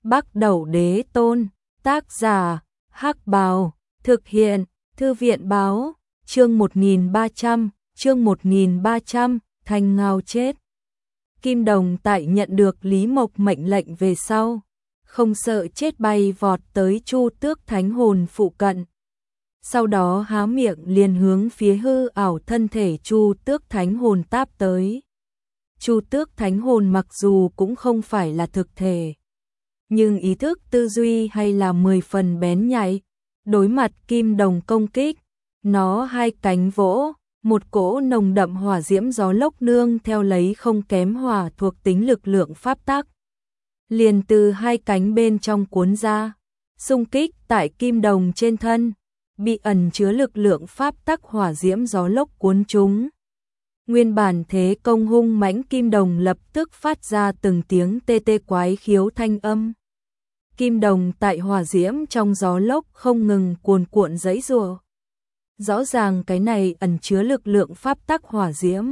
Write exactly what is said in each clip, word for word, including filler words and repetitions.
Bắc Đẩu Đế Tôn, tác giả, Hắc Bào, thực hiện, Thư viện báo, chương một nghìn ba trăm, chương một nghìn ba trăm, Thanh Ngao chết. Kim Đồng tại nhận được Lý Mộc mệnh lệnh về sau, không sợ chết bay vọt tới Chu Tước Thánh Hồn phụ cận. Sau đó há miệng liền hướng phía hư ảo thân thể Chu Tước Thánh Hồn táp tới. Chu Tước Thánh Hồn mặc dù cũng không phải là thực thể, nhưng ý thức tư duy hay là mười phần bén nhạy. Đối mặt Kim Đồng công kích, nó hai cánh vỗ, một cỗ nồng đậm hỏa diễm gió lốc nương theo lấy không kém hỏa thuộc tính lực lượng pháp tắc, liền từ hai cánh bên trong cuốn ra, xung kích tại Kim Đồng trên thân, bị ẩn chứa lực lượng pháp tắc hỏa diễm gió lốc cuốn trúng. Nguyên bản thế công hung mãnh Kim Đồng lập tức phát ra từng tiếng tê tê quái khiếu thanh âm. Kim Đồng tại hỏa diễm trong gió lốc không ngừng cuồn cuộn giãy giụa. Rõ ràng cái này ẩn chứa lực lượng pháp tắc hỏa diễm,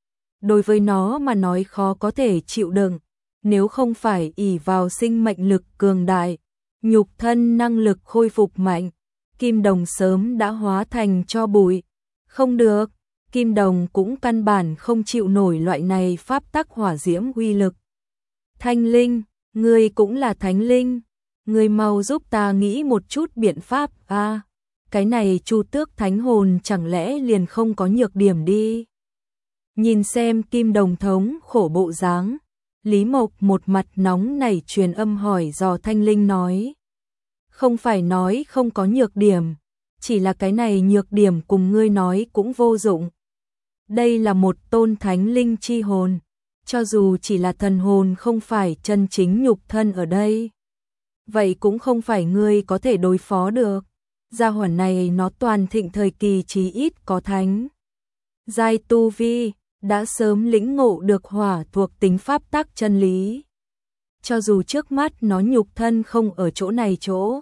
đối với nó mà nói khó có thể chịu đựng, nếu không phải ỷ vào sinh mệnh lực cường đại, nhục thân năng lực khôi phục mạnh, Kim Đồng sớm đã hóa thành tro bụi. Không được, Kim Đồng cũng căn bản không chịu nổi loại này pháp tắc hỏa diễm uy lực. Thanh Linh, ngươi cũng là thánh linh, ngươi mau giúp ta nghĩ một chút biện pháp a. À, cái này Chu Tước Thánh Hồn chẳng lẽ liền không có nhược điểm đi. Nhìn xem Kim Đồng thống khổ bộ dáng, Lý Mộc một mặt nóng nảy truyền âm hỏi dò Thanh Linh nói. Không phải nói không có nhược điểm, chỉ là cái này nhược điểm cùng ngươi nói cũng vô dụng. Đây là một tôn thánh linh chi hồn, cho dù chỉ là thần hồn không phải chân chính nhục thân ở đây, vậy cũng không phải ngươi có thể đối phó được. Gia hỏa này nó toàn thịnh thời kỳ chí ít có thánh giai tu vi, đã sớm lĩnh ngộ được hỏa thuộc tính pháp tắc chân lý. Cho dù trước mắt nó nhục thân không ở chỗ này chỗ,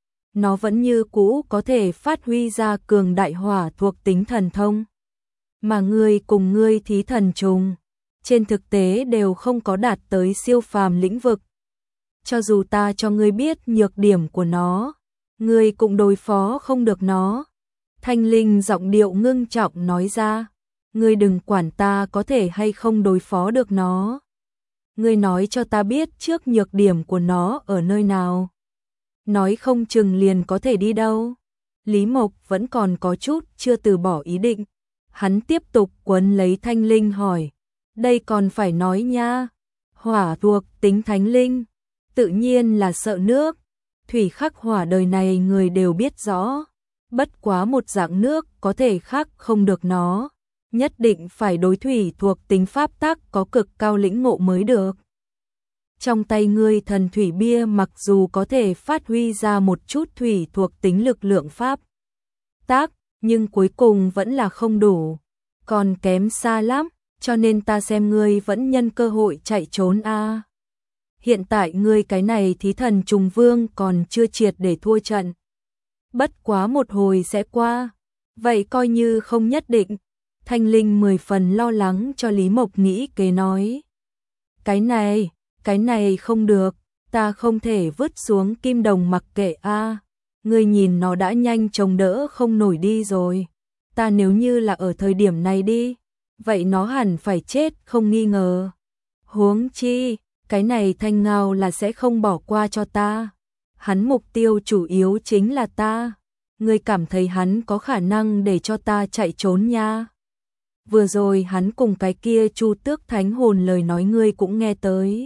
nó vẫn như cũ có thể phát huy ra cường đại hỏa thuộc tính thần thông. Mà ngươi cùng ngươi thí thần trùng, trên thực tế đều không có đạt tới siêu phàm lĩnh vực. Cho dù ta cho ngươi biết nhược điểm của nó, ngươi cũng đối phó không được nó. Thanh Linh giọng điệu ngưng trọng nói ra, ngươi đừng quản ta có thể hay không đối phó được nó. Ngươi nói cho ta biết trước nhược điểm của nó ở nơi nào. Nói không chừng liền có thể đi đâu. Lý Mộc vẫn còn có chút chưa từ bỏ ý định. Hắn tiếp tục quấn lấy Thanh Linh hỏi, đây còn phải nói nha. Hỏa thuộc tính thánh linh, tự nhiên là sợ nước. Thủy khắc hỏa đời này người đều biết rõ, bất quá một dạng nước có thể khắc không được nó, nhất định phải đối thủy thuộc tính pháp tắc có cực cao lĩnh ngộ mới được. Trong tay ngươi thần thủy bia mặc dù có thể phát huy ra một chút thủy thuộc tính lực lượng pháp tắc, nhưng cuối cùng vẫn là không đủ, còn kém xa lắm, cho nên ta xem ngươi vẫn nhân cơ hội chạy trốn a. À. Hiện tại ngươi cái này thí thần trùng vương còn chưa triệt để thua trận. Bất quá một hồi sẽ qua, vậy coi như không nhất định. Thanh Linh mười phần lo lắng cho Lý Mộc nghĩ kế nói. Cái này, cái này không được, ta không thể vứt xuống Kim Đồng mặc kệ a. À. Ngươi nhìn nó đã nhanh chống đỡ không nổi đi rồi. Ta nếu như là ở thời điểm này đi, vậy nó hẳn phải chết không nghi ngờ. Huống chi, cái này Thanh Ngao là sẽ không bỏ qua cho ta. Hắn mục tiêu chủ yếu chính là ta. Ngươi cảm thấy hắn có khả năng để cho ta chạy trốn nha. Vừa rồi hắn cùng cái kia Chu Tước Thánh Hồn lời nói ngươi cũng nghe tới.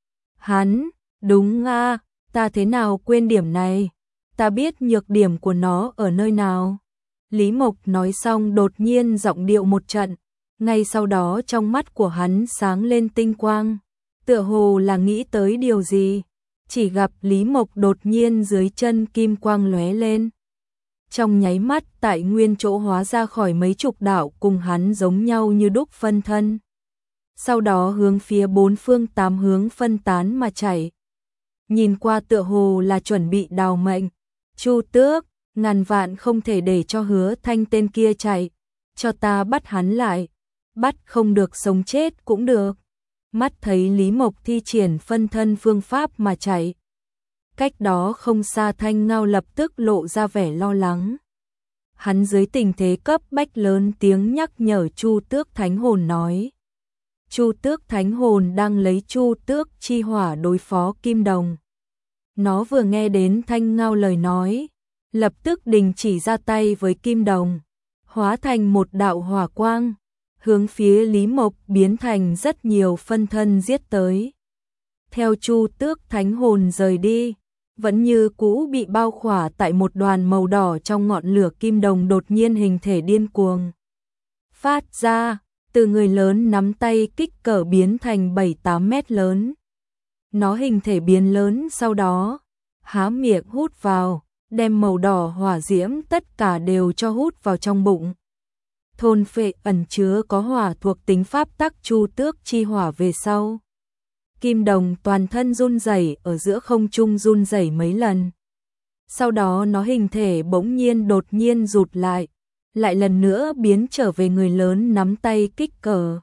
Hắn, đúng a, ta thế nào quên điểm này. Ta biết nhược điểm của nó ở nơi nào. Lý Mộc nói xong đột nhiên giọng điệu một trận, ngay sau đó trong mắt của hắn sáng lên tinh quang, tựa hồ là nghĩ tới điều gì. Chỉ gặp Lý Mộc đột nhiên dưới chân kim quang lóe lên. Trong nháy mắt tại nguyên chỗ hóa ra khỏi mấy chục đạo cùng hắn giống nhau như đúc phân thân. Sau đó hướng phía bốn phương tám hướng phân tán mà chạy. Nhìn qua tựa hồ là chuẩn bị đào mệnh. Chu Tước, ngàn vạn không thể để cho Hứa Thanh tên kia chạy, cho ta bắt hắn lại, bắt không được sống chết cũng được. Mắt thấy Lý Mộc thi triển phân thân phương pháp mà chạy, cách đó không xa Thanh Ngao lập tức lộ ra vẻ lo lắng. Hắn dưới tình thế cấp bách lớn tiếng nhắc nhở Chu Tước Thánh Hồn nói. Chu Tước Thánh Hồn đang lấy Chu Tước chi hỏa đối phó Kim Đồng. Nó vừa nghe đến Thanh Ngao lời nói, lập tức đình chỉ ra tay với Kim Đồng, hóa thành một đạo hỏa quang, hướng phía Lý Mộc biến thành rất nhiều phân thân giết tới. Theo Chu Tước Thánh Hồn rời đi, vẫn như cũ bị bao khỏa tại một đoàn màu đỏ trong ngọn lửa. Kim Đồng đột nhiên hình thể điên cuồng phát ra, từ người lớn nắm tay kích cỡ biến thành bảy tám mét lớn. Nó hình thể biến lớn sau đó, há miệng hút vào, đem màu đỏ hỏa diễm tất cả đều cho hút vào trong bụng. Thôn phệ ẩn chứa có hỏa thuộc tính pháp tắc Chu Tước chi hỏa về sau. Kim Đồng toàn thân run rẩy ở giữa không trung run rẩy mấy lần. Sau đó nó hình thể bỗng nhiên đột nhiên rụt lại, lại lần nữa biến trở về người lớn nắm tay kích cỡ.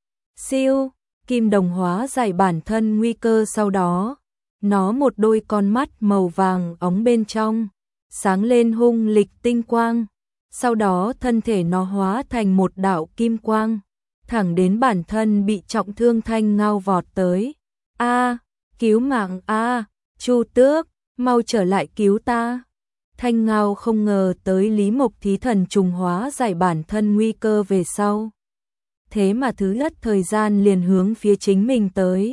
Siêu, Kim Đồng hóa giải bản thân nguy cơ sau đó. Nó một đôi con mắt màu vàng óng bên trong, sáng lên hung lịch tinh quang. Sau đó thân thể nó hóa thành một đạo kim quang, thẳng đến bản thân bị trọng thương Thanh Ngao vọt tới. A, cứu mạng a, Chu Tước, mau trở lại cứu ta. Thanh Ngao không ngờ tới Lý Mộc thí thần trùng hóa giải bản thân nguy cơ về sau. Thế mà thứ nhất thời gian liền hướng phía chính mình tới.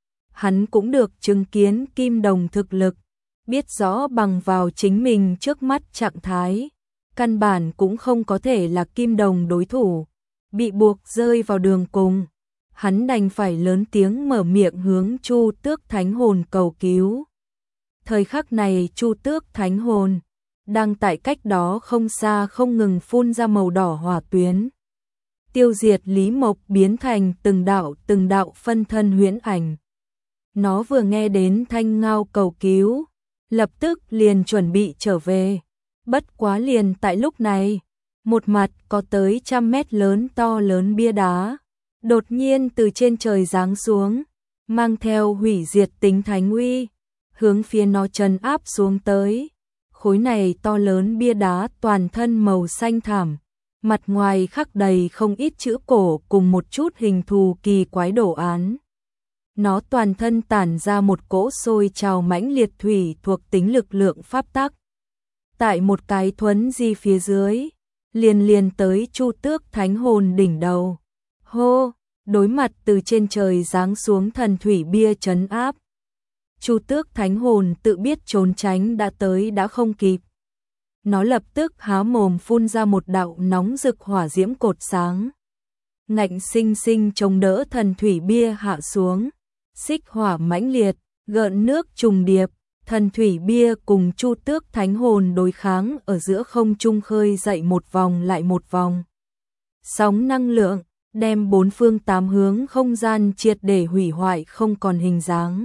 Hắn cũng được chứng kiến Kim Đồng thực lực, biết rõ bằng vào chính mình trước mắt trạng thái, căn bản cũng không có thể là Kim Đồng đối thủ, bị buộc rơi vào đường cùng. Hắn đành phải lớn tiếng mở miệng hướng Chu Tước Thánh Hồn cầu cứu. Thời khắc này Chu Tước Thánh Hồn đang tại cách đó không xa không ngừng phun ra màu đỏ hỏa tuyến, tiêu diệt Lý Mộc biến thành từng đạo từng đạo phân thân huyễn ảnh. Nó vừa nghe đến Thanh Ngao cầu cứu, lập tức liền chuẩn bị trở về. Bất quá liền tại lúc này, một mặt có tới trăm mét lớn to lớn bia đá đột nhiên từ trên trời giáng xuống, mang theo hủy diệt tính thánh uy, hướng phía nó trấn áp xuống tới. Khối này to lớn bia đá toàn thân màu xanh thảm, mặt ngoài khắc đầy không ít chữ cổ cùng một chút hình thù kỳ quái đồ án. Nó toàn thân tản ra một cỗ sôi trào mãnh liệt thủy thuộc tính lực lượng pháp tắc. Tại một cái thuấn di phía dưới, liền liền tới Chu Tước Thánh Hồn đỉnh đầu. Hô, đối mặt từ trên trời giáng xuống thần thủy bia trấn áp. Chu Tước Thánh Hồn tự biết trốn tránh đã tới đã không kịp. Nó lập tức há mồm phun ra một đạo nóng rực hỏa diễm cột sáng. Ngạnh sinh sinh chống đỡ thần thủy bia hạ xuống. Xích hỏa mãnh liệt, gợn nước trùng điệp, thần thủy bia cùng Chu Tước Thánh Hồn đối kháng ở giữa không trung khơi dậy một vòng lại một vòng. Sóng năng lượng, đem bốn phương tám hướng không gian triệt để hủy hoại không còn hình dáng.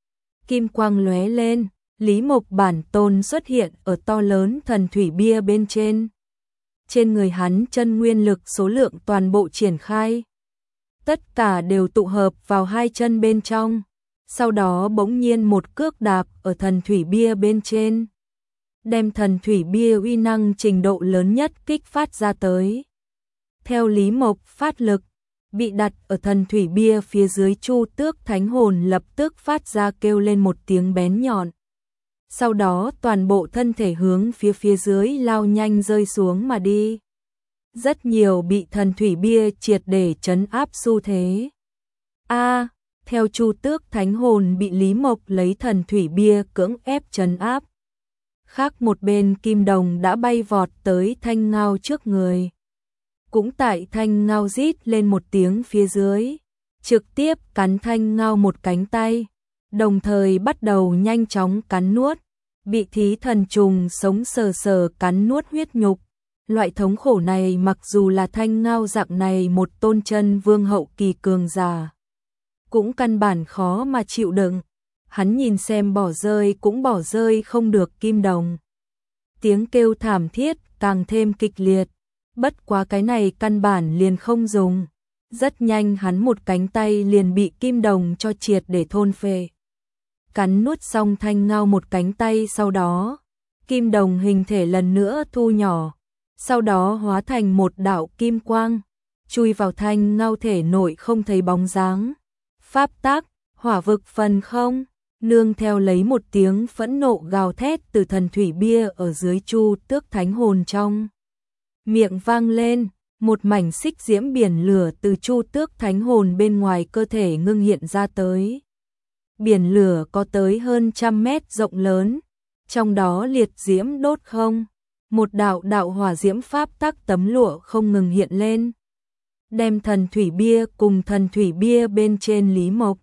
Kim quang lóe lên, Lý Mộc bản tôn xuất hiện ở to lớn thần thủy bia bên trên. Trên người hắn chân nguyên lực số lượng toàn bộ triển khai. Tất cả đều tụ hợp vào hai chân bên trong. Sau đó bỗng nhiên một cước đạp ở thần thủy bia bên trên, đem thần thủy bia uy năng trình độ lớn nhất kích phát ra tới. Theo Lý Mộc phát lực, bị đặt ở thần thủy bia phía dưới Chu Tước Thánh Hồn lập tức phát ra kêu lên một tiếng bén nhọn. Sau đó toàn bộ thân thể hướng phía phía dưới lao nhanh rơi xuống mà đi. Rất nhiều bị thần thủy bia triệt để trấn áp xu thế. A, theo Chu Tước Thánh Hồn bị Lý Mộc lấy thần thủy bia cưỡng ép trấn áp. Khác một bên Kim Đồng đã bay vọt tới Thanh Ngao trước người. Cũng tại Thanh Ngao rít lên một tiếng phía dưới, trực tiếp cắn Thanh Ngao một cánh tay, đồng thời bắt đầu nhanh chóng cắn nuốt, bị thí thần trùng sống sờ sờ cắn nuốt huyết nhục. Loại thống khổ này mặc dù là Thanh Ngao dạng này một tôn chân vương hậu kỳ cường giả, cũng căn bản khó mà chịu đựng. Hắn nhìn xem bỏ rơi cũng bỏ rơi không được Kim Đồng. Tiếng kêu thảm thiết càng thêm kịch liệt, bất quá cái này căn bản liền không dùng. Rất nhanh hắn một cánh tay liền bị Kim Đồng cho triệt để thôn phệ. cắn nuốt xong thanh ngao một cánh tay, sau đó, kim đồng hình thể lần nữa thu nhỏ, sau đó hóa thành một đạo kim quang, chui vào thanh ngao thể nội không thấy bóng dáng. Pháp tắc, hỏa vực phần không, nương theo lấy một tiếng phẫn nộ gào thét từ thần thủy bia ở dưới Chu Tước Thánh Hồn trong miệng vang lên, một mảnh xích diễm biển lửa từ Chu Tước Thánh Hồn bên ngoài cơ thể ngưng hiện ra tới. Biển lửa có tới hơn trăm mét rộng lớn, trong đó liệt diễm đốt không, một đạo đạo hỏa diễm pháp tắc tấm lụa không ngừng hiện lên, đem thần thủy bia cùng thần thủy bia bên trên Lý Mộc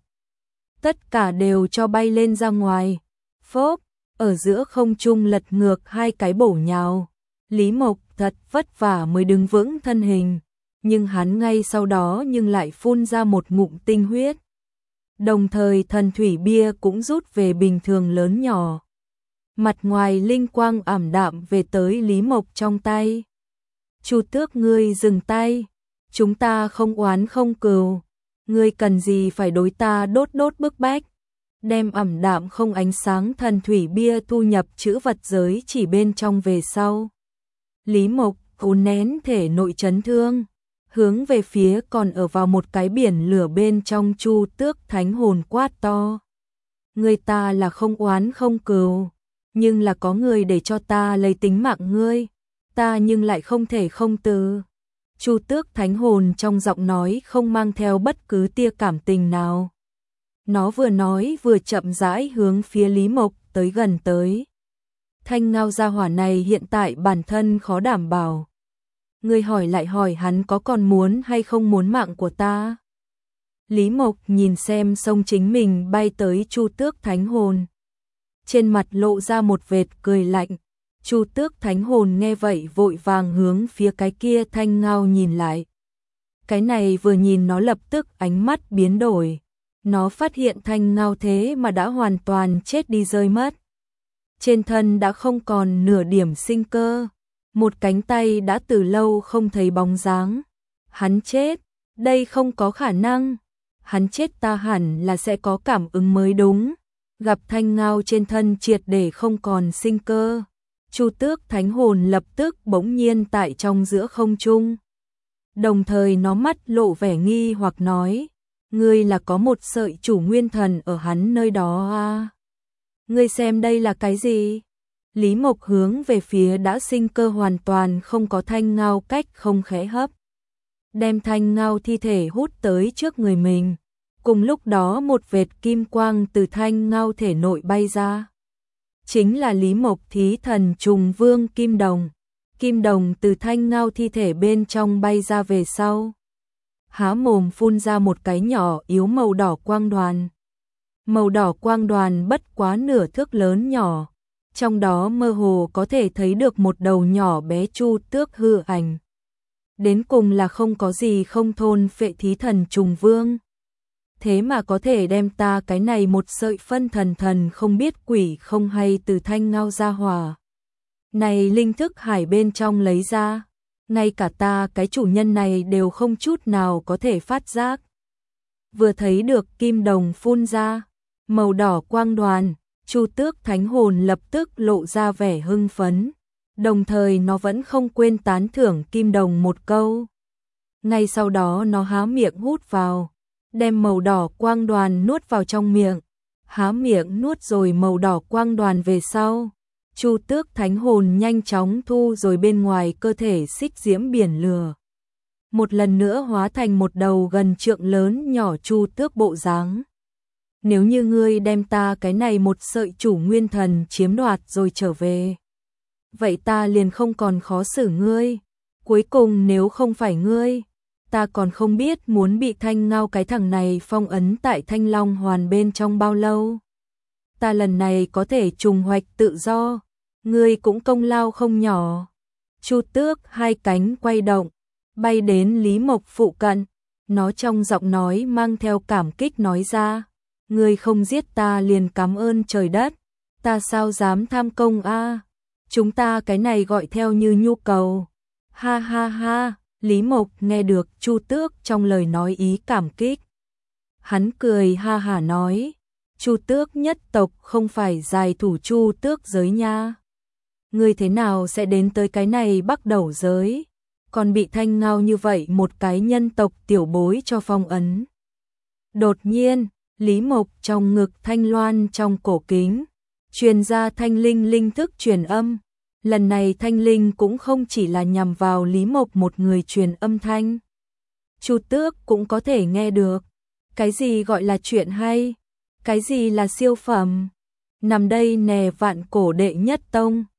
tất cả đều cho bay lên ra ngoài. Phốp, ở giữa không trung lật ngược hai cái bổ nhào. Lý Mộc thật vất vả mới đứng vững thân hình, nhưng hắn ngay sau đó nhưng lại phun ra một ngụm tinh huyết. Đồng thời thần thủy bia cũng rút về bình thường lớn nhỏ. Mặt ngoài linh quang ảm đạm về tới Lý Mộc trong tay. Chu Tước, ngươi dừng tay, chúng ta không oán không cừu, ngươi cần gì phải đối ta đốt đốt bức bách. Đem ảm đạm không ánh sáng thần thủy bia thu nhập chữ vật giới chỉ bên trong về sau. Lý Mộc cố nén thể nội chấn thương, hướng về phía còn ở vào một cái biển lửa bên trong Chu Tước Thánh Hồn quát to. Người ta là không oán không cừu, nhưng là có người để cho ta lấy tính mạng ngươi, ta nhưng lại không thể không từ. Chu Tước Thánh Hồn trong giọng nói không mang theo bất cứ tia cảm tình nào. Nó vừa nói vừa chậm rãi hướng phía Lý Mộc tới gần tới. Thanh ngao gia hỏa này hiện tại bản thân khó đảm bảo. Ngươi hỏi lại hỏi hắn có còn muốn hay không muốn mạng của ta. Lý Mộc nhìn xem sông chính mình bay tới Chu Tước Thánh Hồn. Trên mặt lộ ra một vệt cười lạnh. Chu Tước Thánh Hồn nghe vậy vội vàng hướng phía cái kia thanh ngao nhìn lại. Cái này vừa nhìn nó lập tức ánh mắt biến đổi. Nó phát hiện thanh ngao thế mà đã hoàn toàn chết đi rơi mất. Trên thân đã không còn nửa điểm sinh cơ. Một cánh tay đã từ lâu không thấy bóng dáng. Hắn chết, đây không có khả năng. Hắn chết ta hẳn là sẽ có cảm ứng mới đúng. Gặp thanh ngao trên thân triệt để không còn sinh cơ. Chu Tước Thánh Hồn lập tức bỗng nhiên tại trong giữa không trung. Đồng thời nó mắt lộ vẻ nghi hoặc nói. Ngươi là có một sợi chủ nguyên thần ở hắn nơi đó à? Ngươi xem đây là cái gì? Lý Mộc hướng về phía đã sinh cơ hoàn toàn không có thanh ngao cách không khẽ hấp. Đem thanh ngao thi thể hút tới trước người mình. Cùng lúc đó một vệt kim quang từ thanh ngao thể nội bay ra. Chính là Lý Mộc thí thần trùng vương kim đồng. Kim đồng từ thanh ngao thi thể bên trong bay ra về sau. Há mồm phun ra một cái nhỏ yếu màu đỏ quang đoàn. Màu đỏ quang đoàn bất quá nửa thước lớn nhỏ. Trong đó mơ hồ có thể thấy được một đầu nhỏ bé Chu Tước hư ảnh. Đến cùng là không có gì không thôn phệ thí thần trùng vương. Thế mà có thể đem ta cái này một sợi phân thần thần không biết quỷ không hay từ thanh ngao ra hỏa. Này linh thức hải bên trong lấy ra. Ngay cả ta cái chủ nhân này đều không chút nào có thể phát giác. Vừa thấy được kim đồng phun ra, màu đỏ quang đoàn, Chu Tước Thánh Hồn lập tức lộ ra vẻ hưng phấn. Đồng thời nó vẫn không quên tán thưởng kim đồng một câu. Ngay sau đó nó há miệng hút vào, đem màu đỏ quang đoàn nuốt vào trong miệng. Há miệng nuốt rồi màu đỏ quang đoàn về sau. Chu Tước Thánh Hồn nhanh chóng thu rồi bên ngoài cơ thể xích diễm biển lửa. Một lần nữa hóa thành một đầu gần trượng lớn nhỏ Chu Tước bộ dáng. Nếu như ngươi đem ta cái này một sợi chủ nguyên thần chiếm đoạt rồi trở về, vậy ta liền không còn khó xử ngươi. Cuối cùng nếu không phải ngươi, ta còn không biết muốn bị thanh ngao cái thằng này phong ấn tại Thanh Long Hoàn bên trong bao lâu. Ta lần này có thể trùng hoạch tự do, ngươi cũng công lao không nhỏ. Chu Tước hai cánh quay động, bay đến Lý Mộc phụ cận, nó trong giọng nói mang theo cảm kích nói ra, ngươi không giết ta liền cảm ơn trời đất, ta sao dám tham công a? Chúng ta cái này gọi theo như nhu cầu. Ha ha ha, Lý Mộc nghe được Chu Tước trong lời nói ý cảm kích. Hắn cười ha hả nói, Chu tước nhất tộc không phải dài thủ chu tước giới nha. Ngươi thế nào sẽ đến tới cái này Bắc Đầu giới, còn bị Thanh Ngao như vậy một cái nhân tộc tiểu bối cho phong ấn. Đột nhiên, Lý Mộc trong ngực thanh loan trong cổ kính, truyền ra thanh linh linh thức truyền âm. Lần này thanh linh cũng không chỉ là nhằm vào Lý Mộc một người truyền âm thanh. Chu tước cũng có thể nghe được. Cái gì gọi là chuyện hay? Cái gì là siêu phẩm? Nằm đây nè vạn cổ đệ nhất tông.